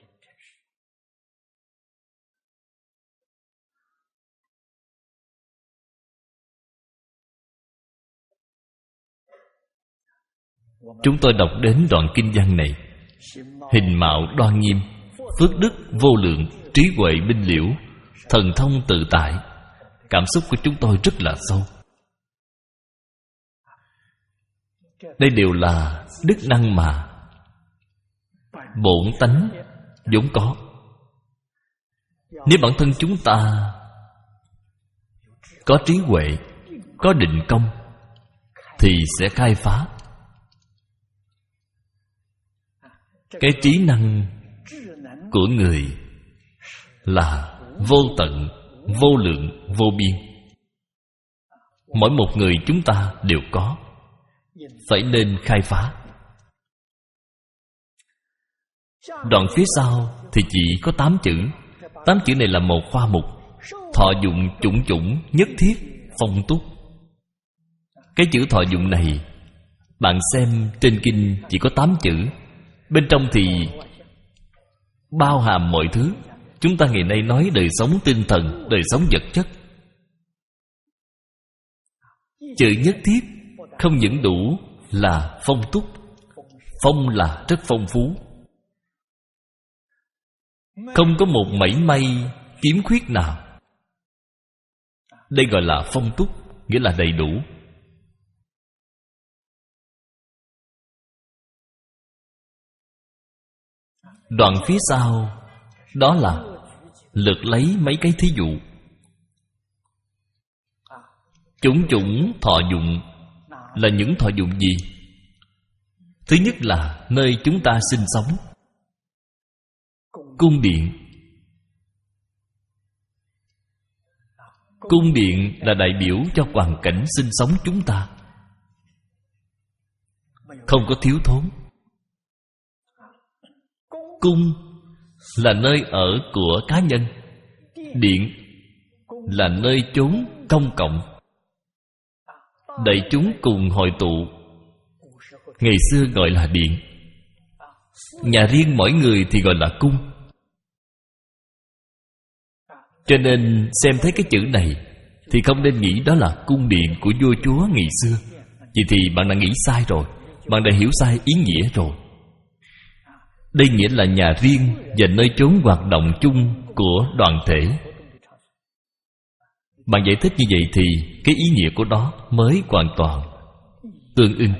Chúng tôi đọc đến đoạn kinh văn này: hình mạo đoan nghiêm, phước đức vô lượng, trí huệ minh liễu, thần thông tự tại. Cảm xúc của chúng tôi rất là sâu. Đây đều là đức năng mà bổn tánh vốn có. Nếu bản thân chúng ta có trí huệ, có định công, thì sẽ khai phá cái trí năng của người là vô tận, vô lượng, vô biên. Mỗi một người chúng ta đều có, phải nên khai phá. Đoạn phía sau thì chỉ có tám chữ. Tám chữ này là một khoa mục: thọ dụng chủng chủng, nhất thiết, phong túc. Cái chữ thọ dụng này, bạn xem trên kinh chỉ có tám chữ, bên trong thì bao hàm mọi thứ. Chúng ta ngày nay nói đời sống tinh thần, đời sống vật chất. Chữ nhất thiết không những đủ là phong túc. Phong là rất phong phú, không có một mảy may kiếm khuyết nào. Đây gọi là phong túc, nghĩa là đầy đủ. Đoạn phía sau đó là lượt lấy mấy cái thí dụ. Chủng chủng thọ dụng là những thọ dụng gì? Thứ nhất là nơi chúng ta sinh sống. Cung điện. Cung điện là đại biểu cho hoàn cảnh sinh sống chúng ta, không có thiếu thốn. Cung là nơi ở của cá nhân. Điện là nơi chốn công cộng, đại chúng cùng hội tụ. Ngày xưa gọi là điện. Nhà riêng mỗi người thì gọi là cung. Cho nên xem thấy cái chữ này thì không nên nghĩ đó là cung điện của vua chúa ngày xưa. Vậy thì bạn đã nghĩ sai rồi, bạn đã hiểu sai ý nghĩa rồi. Đây nghĩa là nhà riêng và nơi chốn hoạt động chung của đoàn thể. Bạn giải thích như vậy thì cái ý nghĩa của nó mới hoàn toàn tương ưng.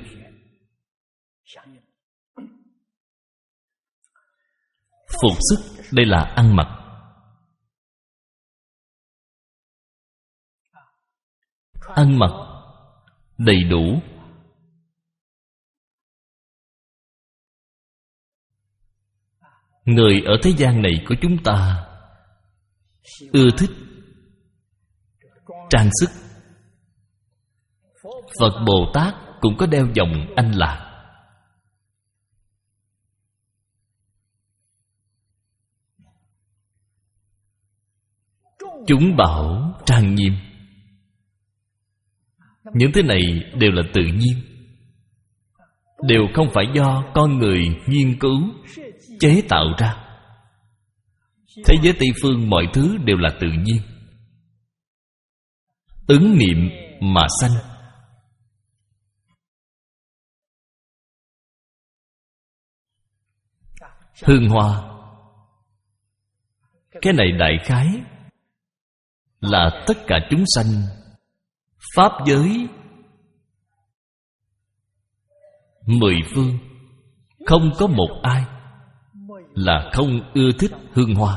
Phục sức, đây là ăn mặc. Ăn mặc đầy đủ. Người ở thế gian này của chúng ta ưa thích trang sức. Phật Bồ Tát cũng có đeo vòng anh lạc. Chúng bảo trang nghiêm. Những thứ này đều là tự nhiên, đều không phải do con người nghiên cứu chế tạo ra. Thế giới Tây phương mọi thứ đều là tự nhiên. Ứng niệm mà sanh. Hương hoa, cái này đại khái là tất cả chúng sanh pháp giới mười phương, không có một ai là không ưa thích hương hoa.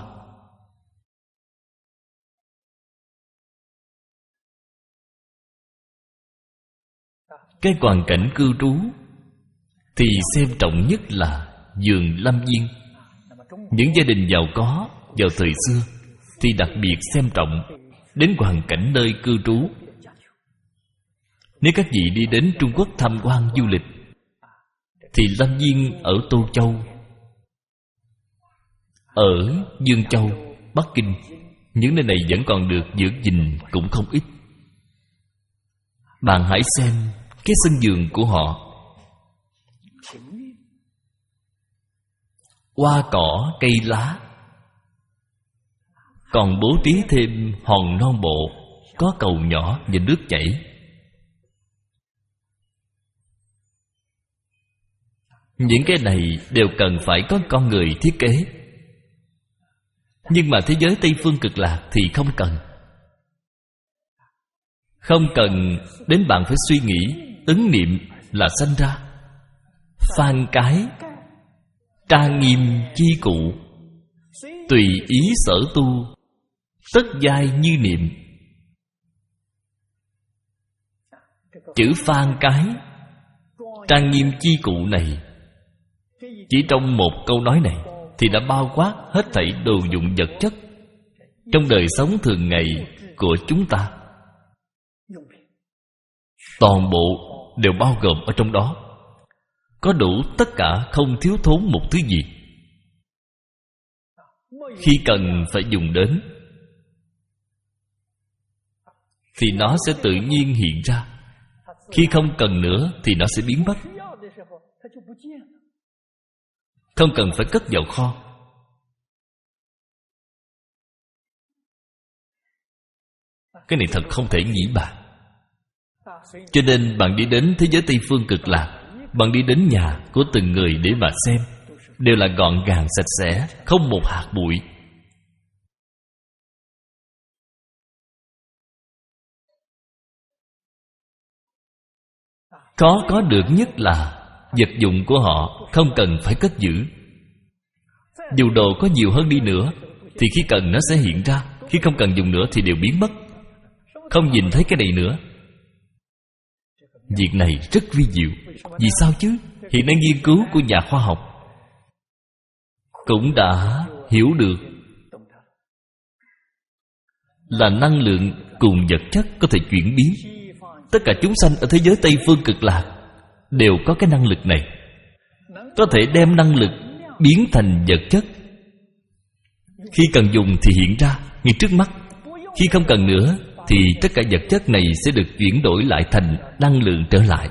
Cái hoàn cảnh cư trú thì xem trọng nhất là vườn lâm viên. Những gia đình giàu có vào thời xưa thì đặc biệt xem trọng đến hoàn cảnh nơi cư trú. Nếu các vị đi đến Trung Quốc tham quan du lịch thì lâm viên ở Tô Châu, ở Dương Châu, Bắc Kinh, những nơi này vẫn còn được giữ gìn cũng không ít. Bạn hãy xem cái sân vườn của họ, hoa cỏ cây lá, còn bố trí thêm hòn non bộ, có cầu nhỏ và nước chảy. Những cái này đều cần phải có con người thiết kế. Nhưng mà thế giới Tây Phương Cực Lạc thì không cần. Không cần đến bạn phải suy nghĩ, ứng niệm là sanh ra. Phan cái, trang nghiêm chi cụ, tùy ý sở tu, tất giai như niệm. Chữ phan cái, trang nghiêm chi cụ này, chỉ trong một câu nói này thì đã bao quát hết thảy đồ dụng vật chất trong đời sống thường ngày của chúng ta. Toàn bộ đều bao gồm ở trong đó, có đủ tất cả, không thiếu thốn một thứ gì. Khi cần phải dùng đến thì nó sẽ tự nhiên hiện ra. Khi không cần nữa thì nó sẽ biến mất, không cần phải cất vào kho. Cái này thật không thể nghĩ bàn. Cho nên bạn đi đến thế giới Tây Phương Cực Lạc, bạn đi đến nhà của từng người để mà xem, đều là gọn gàng sạch sẽ, không một hạt bụi. Khó có được nhất là vật dụng của họ không cần phải cất giữ. Dù đồ có nhiều hơn đi nữa thì khi cần nó sẽ hiện ra, khi không cần dùng nữa thì đều biến mất, không nhìn thấy cái này nữa. Việc này rất vi diệu. Vì sao chứ? Hiện nay nghiên cứu của nhà khoa học cũng đã hiểu được là năng lượng cùng vật chất có thể chuyển biến. Tất cả chúng sanh ở thế giới Tây Phương Cực Lạc đều có cái năng lực này, có thể đem năng lực biến thành vật chất. Khi cần dùng thì hiện ra ngay trước mắt, khi không cần nữa thì tất cả vật chất này sẽ được chuyển đổi lại thành năng lượng trở lại,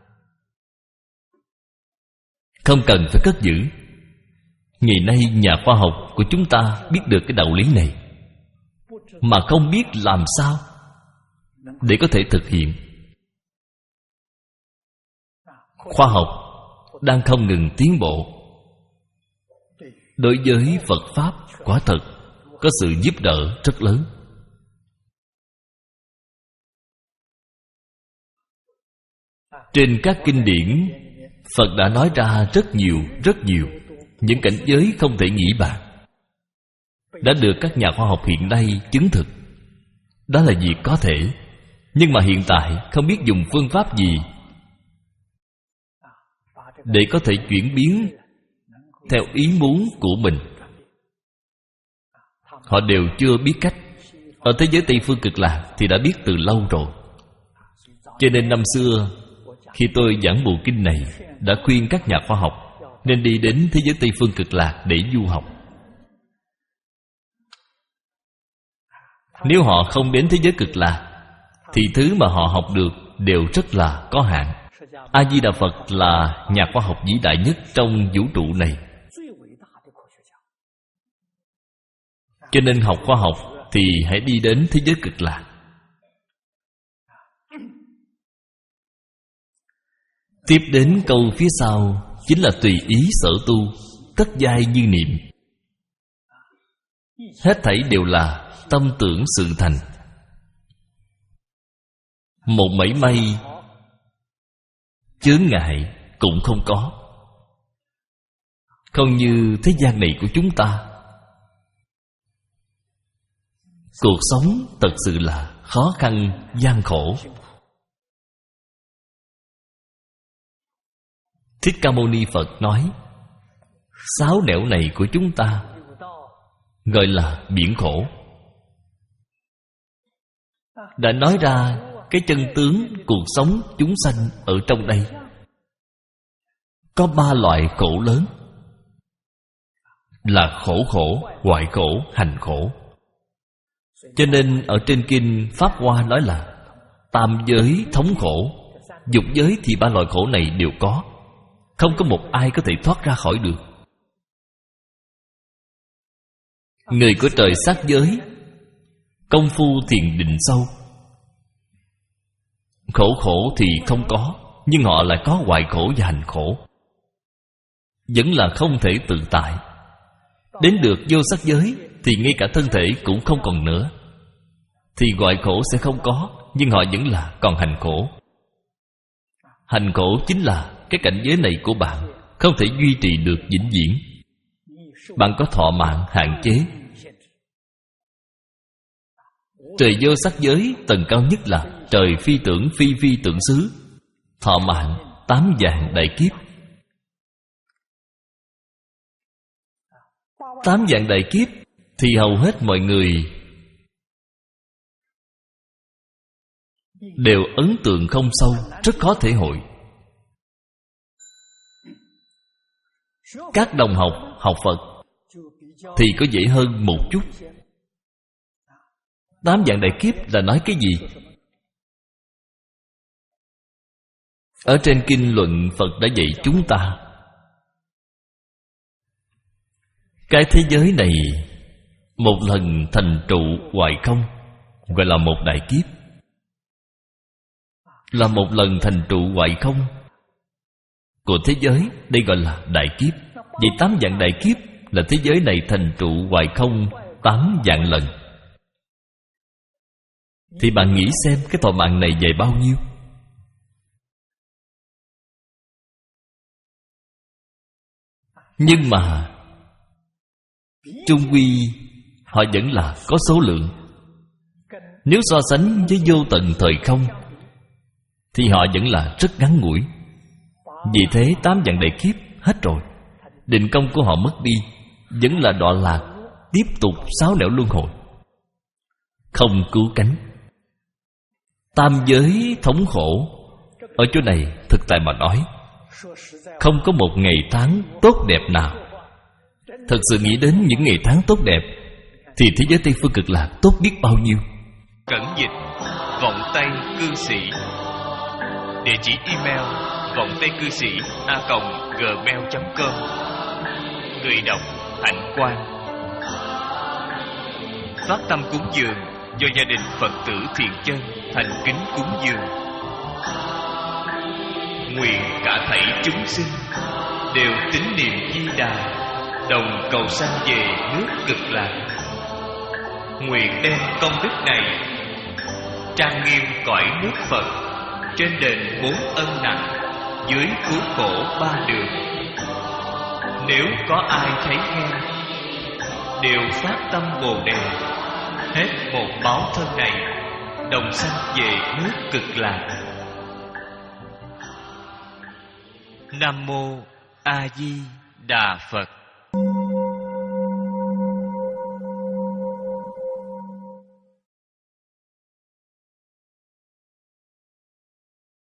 không cần phải cất giữ. Ngày nay nhà khoa học của chúng ta biết được cái đạo lý này, mà không biết làm sao để có thể thực hiện. Khoa học đang không ngừng tiến bộ. Đối với Phật Pháp quả thật có sự giúp đỡ rất lớn. Trên các kinh điển, Phật đã nói ra rất nhiều, rất nhiều những cảnh giới không thể nghĩ bàn, đã được các nhà khoa học hiện nay chứng thực. Đó là việc có thể. Nhưng mà hiện tại không biết dùng phương pháp gì để có thể chuyển biến theo ý muốn của mình. Họ đều chưa biết cách. Ở thế giới Tây Phương Cực Lạc thì đã biết từ lâu rồi. Cho nên năm xưa khi tôi giảng bộ kinh này, đã khuyên các nhà khoa học nên đi đến thế giới Tây Phương Cực Lạc để du học. Nếu họ không đến thế giới Cực Lạc thì thứ mà họ học được đều rất là có hạn. A-di-đà Phật là nhà khoa học vĩ đại nhất trong vũ trụ này. Cho nên học khoa học thì hãy đi đến thế giới Cực Lạc. Tiếp đến câu phía sau chính là tùy ý sở tu, tất giai như niệm. Hết thảy đều là tâm tưởng sự thành. một mảy may chướng ngại cũng không có. Không như thế gian này của chúng ta, cuộc sống thật sự là khó khăn, gian khổ. Thích Ca Mâu Ni Phật nói, sáu nẻo này của chúng ta gọi là biển khổ. Đã nói ra cái chân tướng cuộc sống chúng sanh ở trong đây. Có ba loại khổ lớn là khổ khổ, hoại khổ, hành khổ. Cho nên ở trên kinh Pháp Hoa nói là tam giới thống khổ. Dục giới thì ba loại khổ này đều có, không có một ai có thể thoát ra khỏi được. Người của trời sắc giới công phu thiền định sâu, khổ khổ thì không có, nhưng họ lại có hoại khổ và hành khổ, vẫn là không thể tự tại. Đến được vô sắc giới thì ngay cả thân thể cũng không còn nữa, thì hoại khổ sẽ không có, nhưng họ vẫn là còn hành khổ. Hành khổ chính là cái cảnh giới này của bạn không thể duy trì được vĩnh viễn. Bạn có thọ mạng hạn chế. Trời vô sắc giới tầng cao nhất là trời phi tưởng phi phi tưởng xứ, thọ mạng tám vạn đại kiếp. Tám vạn đại kiếp thì hầu hết mọi người đều ấn tượng không sâu, rất khó thể hội. Các đồng học học Phật thì có dễ hơn một chút. Tám vạn đại kiếp là nói cái gì? Ở trên kinh luận Phật đã dạy chúng ta, cái thế giới này một lần thành trụ hoại không, gọi là một đại kiếp. Là một lần thành trụ hoại không của thế giới, đây gọi là đại kiếp. Vậy tám vạn đại kiếp là thế giới này thành trụ hoại không tám vạn lần. Thì bạn nghĩ xem cái thọ mạng này dài bao nhiêu? Nhưng mà chung quy họ vẫn là có số lượng. Nếu so sánh với vô tận thời không thì họ vẫn là rất ngắn ngủi. Vì thế tám vạn đại kiếp hết rồi, định công của họ mất đi, vẫn là đọa lạc, tiếp tục sáu nẻo luân hồi, không cứu cánh. Tam giới thống khổ ở chỗ này, thực tại mà nói, không có một ngày tháng tốt đẹp nào. Thật sự nghĩ đến những ngày tháng tốt đẹp thì thế giới Tây Phương Cực Lạc tốt biết bao nhiêu. Cẩn dịch vọng tây cư sĩ. Địa chỉ email vọng tây cư sĩ a còng gmail chấm com. Người đọc Hạnh Quang. Phát tâm cúng dường do gia đình Phật tử Thiện Chân thành kính cúng dường. Nguyện cả thảy chúng sinh đều tín niệm Di Đà, đồng cầu sanh về nước Cực Lạc. Nguyện đem công đức này trang nghiêm cõi nước Phật, trên đền bốn ân nặng, dưới cứu khổ ba đường. Nếu có ai thấy nghe, đều phát tâm Bồ Đề, hết một báo thân này, đồng sanh về nước Cực Lạc. Nam mô A Di Đà Phật.